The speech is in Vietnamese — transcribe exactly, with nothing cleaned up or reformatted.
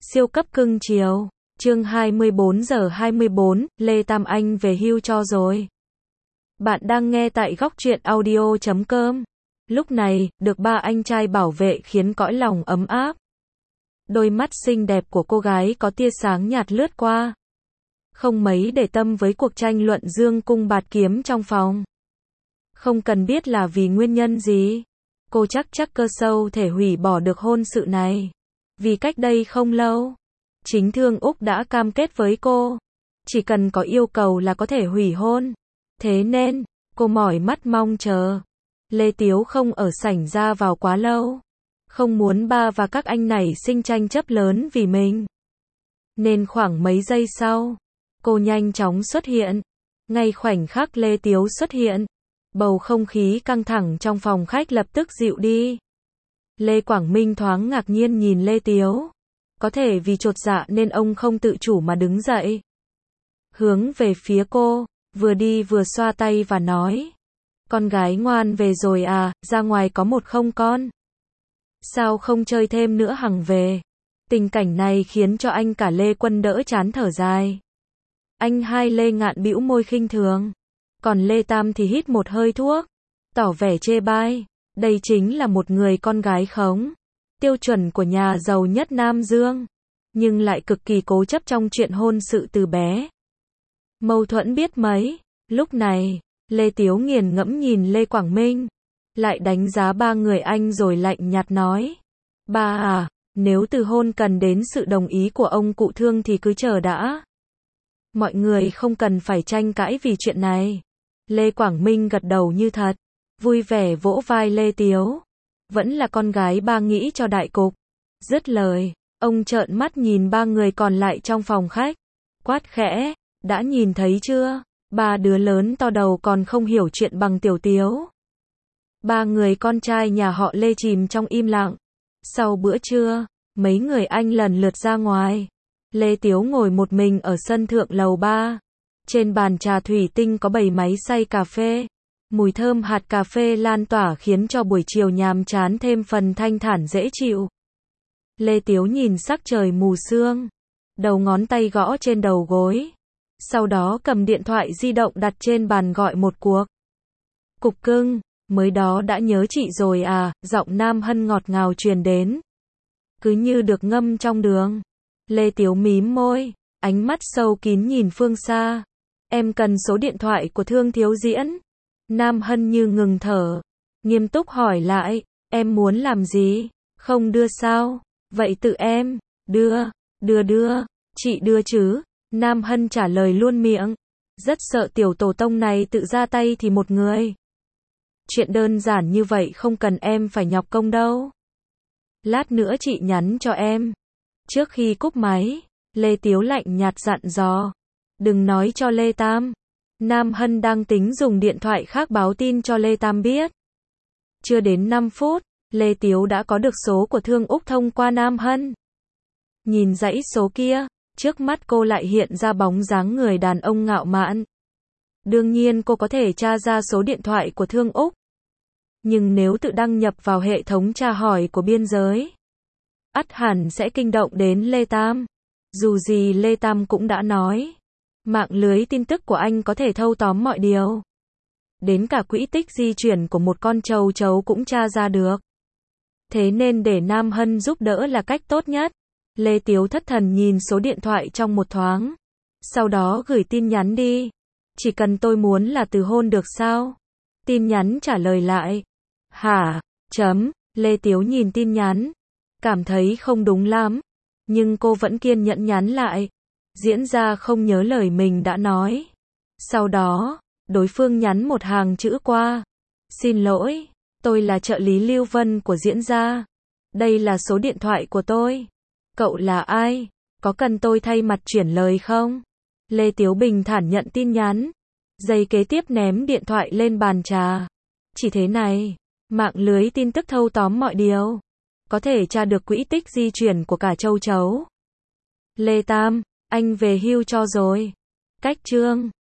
Siêu cấp cưng chiều. Chương hai mươi bốn giờ hai mươi bốn, Lê Tam Anh về hưu cho rồi. Bạn đang nghe tại góc truyện audio chấm com. Lúc này, được ba anh trai bảo vệ khiến cõi lòng ấm áp. Đôi mắt xinh đẹp của cô gái có tia sáng nhạt lướt qua. Không mấy để tâm với cuộc tranh luận dương cung bạt kiếm trong phòng. Không cần biết là vì nguyên nhân gì. Cô chắc chắc cơ sâu thể hủy bỏ được hôn sự này. Vì cách đây không lâu, chính Thương Úc đã cam kết với cô. Chỉ cần có yêu cầu là có thể hủy hôn. Thế nên, cô mỏi mắt mong chờ. Lê Tiếu không ở sảnh ra vào quá lâu. Không muốn ba và các anh nảy sinh tranh chấp lớn vì mình. Nên khoảng mấy giây sau, cô nhanh chóng xuất hiện. Ngay khoảnh khắc Lê Tiếu xuất hiện, bầu không khí căng thẳng trong phòng khách lập tức dịu đi. Lê Quảng Minh thoáng ngạc nhiên nhìn Lê Tiếu. Có thể vì chột dạ nên ông không tự chủ mà đứng dậy. Hướng về phía cô, vừa đi vừa xoa tay và nói. Con gái ngoan về rồi à, ra ngoài có một không con. Sao không chơi thêm nữa hằng về. Tình cảnh này khiến cho anh cả Lê Quân đỡ chán thở dài. Anh hai Lê Ngạn bĩu môi khinh thường. Còn Lê Tam thì hít một hơi thuốc, tỏ vẻ chê bai. Đây chính là một người con gái khống. Tiêu chuẩn của nhà giàu nhất Nam Dương. Nhưng lại cực kỳ cố chấp trong chuyện hôn sự từ bé. Mâu thuẫn biết mấy. Lúc này, Lê Tiếu nghiền ngẫm nhìn Lê Quảng Minh. Lại đánh giá ba người anh rồi lạnh nhạt nói. Ba à, nếu từ hôn cần đến sự đồng ý của ông cụ Thương thì cứ chờ đã. Mọi người không cần phải tranh cãi vì chuyện này. Lê Quảng Minh gật đầu như thật. Vui vẻ vỗ vai Lê Tiếu. Vẫn là con gái ba nghĩ cho đại cục. Dứt lời, ông trợn mắt nhìn ba người còn lại trong phòng khách. Quát khẽ, đã nhìn thấy chưa? Ba đứa lớn to đầu còn không hiểu chuyện bằng tiểu Tiếu. Ba người con trai nhà họ Lê chìm trong im lặng. Sau bữa trưa, mấy người anh lần lượt ra ngoài. Lê Tiếu ngồi một mình ở sân thượng lầu ba. Trên bàn trà thủy tinh có bày máy xay cà phê. Mùi thơm hạt cà phê lan tỏa khiến cho buổi chiều nhàm chán thêm phần thanh thản dễ chịu. Lê Tiếu nhìn sắc trời mù sương. Đầu ngón tay gõ trên đầu gối. Sau đó cầm điện thoại di động đặt trên bàn gọi một cuộc. Cục cưng, mới đó đã nhớ chị rồi à, giọng Nam Hân ngọt ngào truyền đến. Cứ như được ngâm trong đường. Lê Tiếu mím môi, ánh mắt sâu kín nhìn phương xa. Em cần số điện thoại của Thương Thiếu Diễn. Nam Hân như ngừng thở. Nghiêm túc hỏi lại, em muốn làm gì? Không đưa sao? Vậy tự em, đưa, đưa đưa, chị đưa chứ? Nam Hân trả lời luôn miệng. Rất sợ tiểu tổ tông này tự ra tay thì một người. Chuyện đơn giản như vậy không cần em phải nhọc công đâu. Lát nữa chị nhắn cho em. Trước khi cúp máy, Lê Tiếu lạnh nhạt dặn dò. Đừng nói cho Lê Tam. Nam Hân đang tính dùng điện thoại khác báo tin cho Lê Tam biết. Chưa đến năm phút, Lê Tiếu đã có được số của Thương Úc thông qua Nam Hân. Nhìn dãy số kia, trước mắt cô lại hiện ra bóng dáng người đàn ông ngạo mạn. Đương nhiên cô có thể tra ra số điện thoại của Thương Úc. Nhưng nếu tự đăng nhập vào hệ thống tra hỏi của biên giới, ắt hẳn sẽ kinh động đến Lê Tam. Dù gì Lê Tam cũng đã nói. Mạng lưới tin tức của anh có thể thâu tóm mọi điều. Đến cả quỹ tích di chuyển của một con trâu trấu cũng tra ra được. Thế nên để Nam Hân giúp đỡ là cách tốt nhất. Lê Tiếu thất thần nhìn số điện thoại trong một thoáng. Sau đó gửi tin nhắn đi. Chỉ cần tôi muốn là từ hôn được sao? Tin nhắn trả lời lại. Hả? Chấm. Lê Tiếu nhìn tin nhắn. Cảm thấy không đúng lắm. Nhưng cô vẫn kiên nhẫn nhắn lại. Diễn ra không nhớ lời mình đã nói. Sau đó, đối phương nhắn một hàng chữ qua. Xin lỗi, tôi là trợ lý Lưu Vân của diễn gia. Đây là số điện thoại của tôi. Cậu là ai? Có cần tôi thay mặt chuyển lời không? Lê Tiếu bình thản nhận tin nhắn. Giây kế tiếp ném điện thoại lên bàn trà. Chỉ thế này, mạng lưới tin tức thâu tóm mọi điều. Có thể tra được quỹ tích di chuyển của cả châu chấu. Lê Tam, anh về hưu cho rồi. Cách chương.